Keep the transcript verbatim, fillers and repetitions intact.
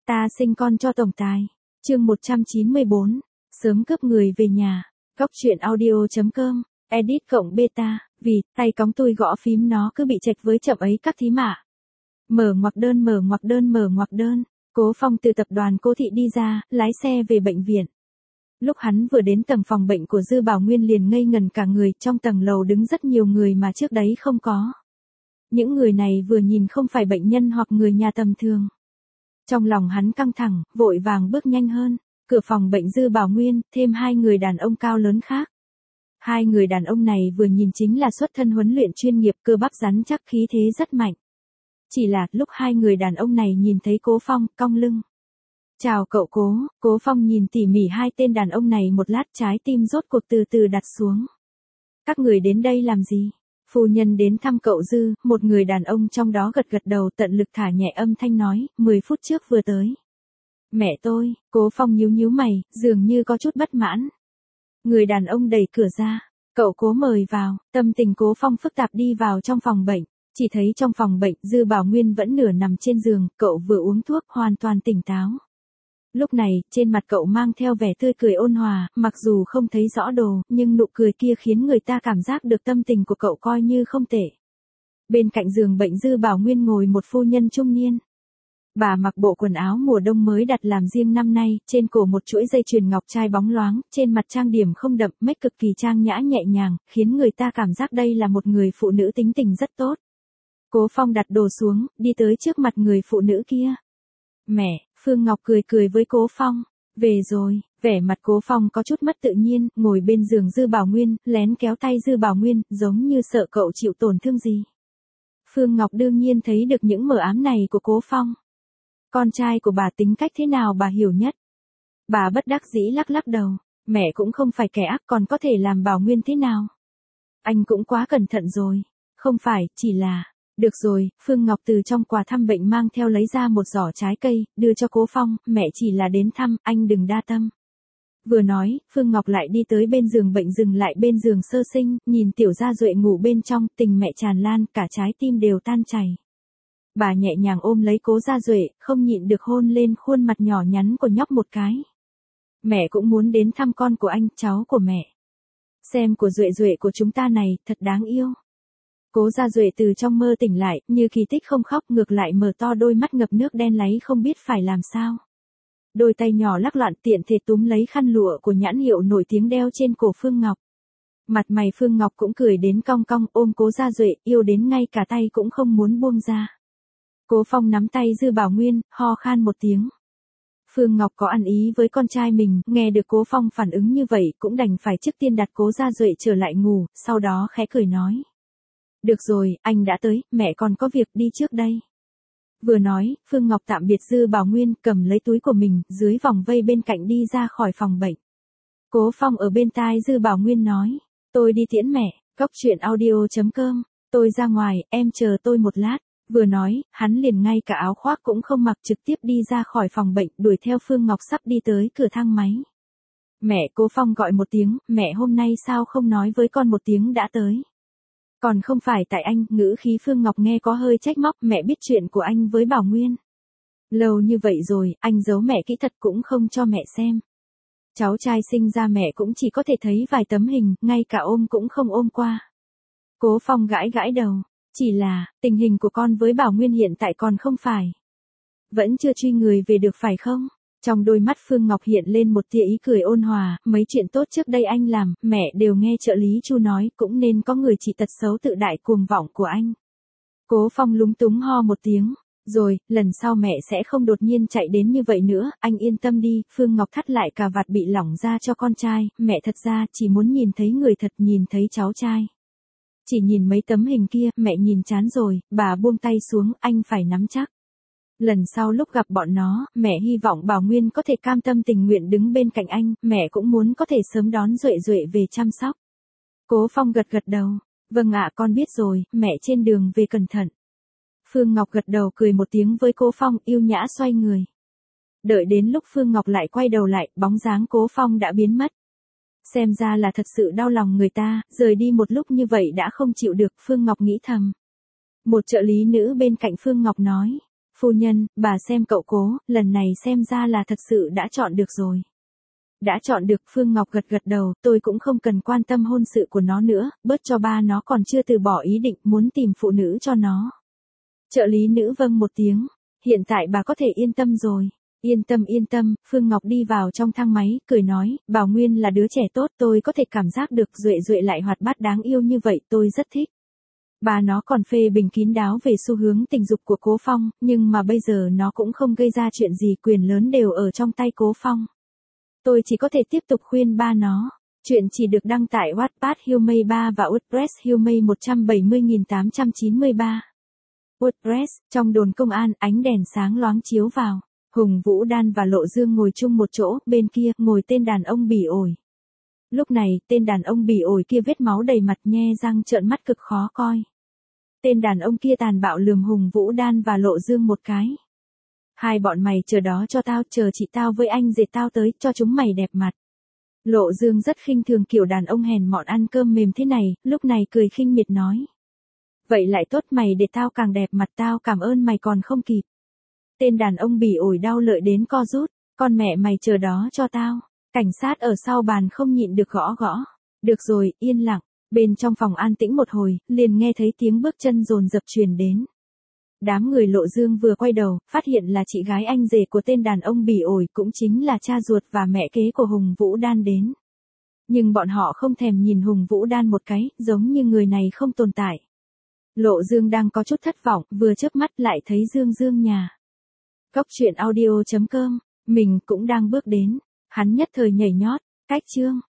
Ta sinh con cho tổng tài. Chương một trăm chín mươi bốn. Sớm cướp người về nhà. Góc truyện audio chấm com. Edit cộng beta. Vì, tay cóng tôi gõ phím nó cứ bị chệch với chậm ấy các thí mạ. Mở ngoặc đơn mở ngoặc đơn mở ngoặc đơn. Cố Phong từ tập đoàn Cố Thị đi ra, lái xe về bệnh viện. Lúc hắn vừa đến tầng phòng bệnh của Dư Bảo Nguyên liền ngây ngần cả người, trong tầng lầu đứng rất nhiều người mà trước đấy không có. Những người này vừa nhìn không phải bệnh nhân hoặc người nhà tầm thường. Trong lòng hắn căng thẳng, vội vàng bước nhanh hơn, cửa phòng bệnh Dư Bảo Nguyên, thêm hai người đàn ông cao lớn khác. Hai người đàn ông này vừa nhìn chính là xuất thân huấn luyện chuyên nghiệp, cơ bắp rắn chắc, khí thế rất mạnh. Chỉ là, lúc hai người đàn ông này nhìn thấy Cố Phong, cong lưng. Chào cậu Cố. Cố Phong nhìn tỉ mỉ hai tên đàn ông này một lát, trái tim rốt cuộc từ từ đặt xuống. Các người đến đây làm gì? Phu nhân đến thăm cậu Dư, một người đàn ông trong đó gật gật đầu, tận lực thả nhẹ âm thanh nói, mười phút trước vừa tới. Mẹ tôi. Cố Phong nhíu nhíu mày, dường như có chút bất mãn. Người đàn ông đẩy cửa ra, cậu Cố mời vào. Tâm tình Cố Phong phức tạp đi vào trong phòng bệnh, chỉ thấy trong phòng bệnh Dư Bảo Nguyên vẫn nửa nằm trên giường, cậu vừa uống thuốc, hoàn toàn tỉnh táo. Lúc này, trên mặt cậu mang theo vẻ tươi cười ôn hòa, mặc dù không thấy rõ đồ, nhưng nụ cười kia khiến người ta cảm giác được tâm tình của cậu coi như không tệ. Bên cạnh giường bệnh Dư Bảo Nguyên ngồi một phu nhân trung niên. Bà mặc bộ quần áo mùa đông mới đặt làm riêng năm nay, trên cổ một chuỗi dây chuyền ngọc trai bóng loáng, trên mặt trang điểm không đậm, make cực kỳ trang nhã nhẹ nhàng, khiến người ta cảm giác đây là một người phụ nữ tính tình rất tốt. Cố Phong đặt đồ xuống, đi tới trước mặt người phụ nữ kia. Mẹ. Phương Ngọc cười cười với Cố Phong. Về rồi. Vẻ mặt Cố Phong có chút mất tự nhiên, ngồi bên giường Dư Bảo Nguyên, lén kéo tay Dư Bảo Nguyên, giống như sợ cậu chịu tổn thương gì. Phương Ngọc đương nhiên thấy được những mờ ám này của Cố Phong. Con trai của bà tính cách thế nào bà hiểu nhất. Bà bất đắc dĩ lắc lắc đầu. Mẹ cũng không phải kẻ ác, còn có thể làm Bảo Nguyên thế nào. Anh cũng quá cẩn thận rồi. Không phải, chỉ là... Được rồi. Phương Ngọc từ trong quà thăm bệnh mang theo lấy ra một giỏ trái cây, đưa cho Cố Phong, mẹ chỉ là đến thăm, anh đừng đa tâm. Vừa nói, Phương Ngọc lại đi tới bên giường bệnh, dừng lại bên giường sơ sinh, nhìn tiểu Gia Duệ ngủ bên trong, tình mẹ tràn lan, cả trái tim đều tan chảy. Bà nhẹ nhàng ôm lấy Cố Gia Duệ, không nhịn được hôn lên khuôn mặt nhỏ nhắn của nhóc một cái. Mẹ cũng muốn đến thăm con của anh, cháu của mẹ. Xem của Duệ Duệ của chúng ta này, thật đáng yêu. Cố Gia Duệ từ trong mơ tỉnh lại, như kỳ tích không khóc, ngược lại mở to đôi mắt ngập nước đen láy không biết phải làm sao. Đôi tay nhỏ lắc loạn tiện thể túm lấy khăn lụa của nhãn hiệu nổi tiếng đeo trên cổ Phương Ngọc. Mặt mày Phương Ngọc cũng cười đến cong cong, ôm Cố Gia Duệ, yêu đến ngay cả tay cũng không muốn buông ra. Cố Phong nắm tay Dư Bảo Nguyên, ho khan một tiếng. Phương Ngọc có ăn ý với con trai mình, nghe được Cố Phong phản ứng như vậy, cũng đành phải trước tiên đặt Cố Gia Duệ trở lại ngủ, sau đó khẽ cười nói. Được rồi, anh đã tới, mẹ còn có việc đi trước đây. Vừa nói, Phương Ngọc tạm biệt Dư Bảo Nguyên, cầm lấy túi của mình, dưới vòng vây bên cạnh đi ra khỏi phòng bệnh. Cố Phong ở bên tai Dư Bảo Nguyên nói, tôi đi tiễn mẹ. Góc truyện audio chấm com. Tôi ra ngoài, em chờ tôi một lát. Vừa nói, hắn liền ngay cả áo khoác cũng không mặc, trực tiếp đi ra khỏi phòng bệnh, đuổi theo Phương Ngọc sắp đi tới cửa thang máy. Mẹ. Cố Phong gọi một tiếng, mẹ hôm nay sao không nói với con một tiếng đã tới. Còn không phải tại anh, ngữ khí Phương Ngọc nghe có hơi trách móc, mẹ biết chuyện của anh với Bảo Nguyên. Lâu như vậy rồi, anh giấu mẹ kỹ thật cũng không cho mẹ xem. Cháu trai sinh ra mẹ cũng chỉ có thể thấy vài tấm hình, ngay cả ôm cũng không ôm qua. Cố Phong gãi gãi đầu, chỉ là, tình hình của con với Bảo Nguyên hiện tại còn không phải. Vẫn chưa truy người về được phải không? Trong đôi mắt Phương Ngọc hiện lên một tia ý cười ôn hòa, mấy chuyện tốt trước đây anh làm, mẹ đều nghe trợ lý Chu nói, cũng nên có người chỉ tật xấu tự đại cuồng vọng của anh. Cố Phong lúng túng ho một tiếng, rồi, lần sau mẹ sẽ không đột nhiên chạy đến như vậy nữa, anh yên tâm đi. Phương Ngọc thắt lại cà vạt bị lỏng ra cho con trai, mẹ thật ra chỉ muốn nhìn thấy người thật, nhìn thấy cháu trai. Chỉ nhìn mấy tấm hình kia, mẹ nhìn chán rồi, bà buông tay xuống, anh phải nắm chắc. Lần sau lúc gặp bọn nó, mẹ hy vọng Bảo Nguyên có thể cam tâm tình nguyện đứng bên cạnh anh, mẹ cũng muốn có thể sớm đón Duệ Duệ về chăm sóc. Cố Phong gật gật đầu, vâng ạ con biết rồi, mẹ trên đường về cẩn thận. Phương Ngọc gật đầu cười một tiếng với Cố Phong, yêu nhã xoay người. Đợi đến lúc Phương Ngọc lại quay đầu lại, bóng dáng Cố Phong đã biến mất. Xem ra là thật sự đau lòng người ta, rời đi một lúc như vậy đã không chịu được, Phương Ngọc nghĩ thầm. Một trợ lý nữ bên cạnh Phương Ngọc nói. Phu nhân, bà xem cậu Cố, lần này xem ra là thật sự đã chọn được rồi. Đã chọn được. Phương Ngọc gật gật đầu, tôi cũng không cần quan tâm hôn sự của nó nữa, bớt cho ba nó còn chưa từ bỏ ý định muốn tìm phụ nữ cho nó. Trợ lý nữ vâng một tiếng, hiện tại bà có thể yên tâm rồi. Yên tâm yên tâm, Phương Ngọc đi vào trong thang máy, cười nói, Bảo Nguyên là đứa trẻ tốt, tôi có thể cảm giác được Duệ Duệ lại hoạt bát đáng yêu như vậy, tôi rất thích. Bà nó còn phê bình kín đáo về xu hướng tình dục của Cố Phong, nhưng mà bây giờ nó cũng không gây ra chuyện gì, quyền lớn đều ở trong tay Cố Phong. Tôi chỉ có thể tiếp tục khuyên ba nó. Chuyện chỉ được đăng tại Wattpad Humay ba và WordPress Humay một bảy không tám chín ba. WordPress, trong đồn công an, ánh đèn sáng loáng chiếu vào. Hùng Vũ Đan và Lộ Dương ngồi chung một chỗ, bên kia, ngồi tên đàn ông bỉ ổi. Lúc này, tên đàn ông bỉ ổi kia vết máu đầy mặt nhe răng trợn mắt cực khó coi. Tên đàn ông kia tàn bạo lườm Hùng Vũ Đan và Lộ Dương một cái. Hai bọn mày chờ đó cho tao, chờ chị tao với anh dệt tao tới, cho chúng mày đẹp mặt. Lộ Dương rất khinh thường kiểu đàn ông hèn mọn ăn cơm mềm thế này, lúc này cười khinh miệt nói. Vậy lại tốt, mày để tao càng đẹp mặt, tao cảm ơn mày còn không kịp. Tên đàn ông bỉ ổi đau lợi đến co rút, con mẹ mày chờ đó cho tao. Cảnh sát ở sau bàn không nhịn được gõ gõ. Được rồi, yên lặng. Bên trong phòng an tĩnh một hồi, liền nghe thấy tiếng bước chân dồn dập truyền đến. Đám người Lộ Dương vừa quay đầu, phát hiện là chị gái anh rể của tên đàn ông bỉ ổi, cũng chính là cha ruột và mẹ kế của Hùng Vũ Đan đến. Nhưng bọn họ không thèm nhìn Hùng Vũ Đan một cái, giống như người này không tồn tại. Lộ Dương đang có chút thất vọng, vừa chớp mắt lại thấy Dương Dương nhà. Cóc truyện audio chấm com, mình cũng đang bước đến. Hắn nhất thời nhảy nhót, cách chương.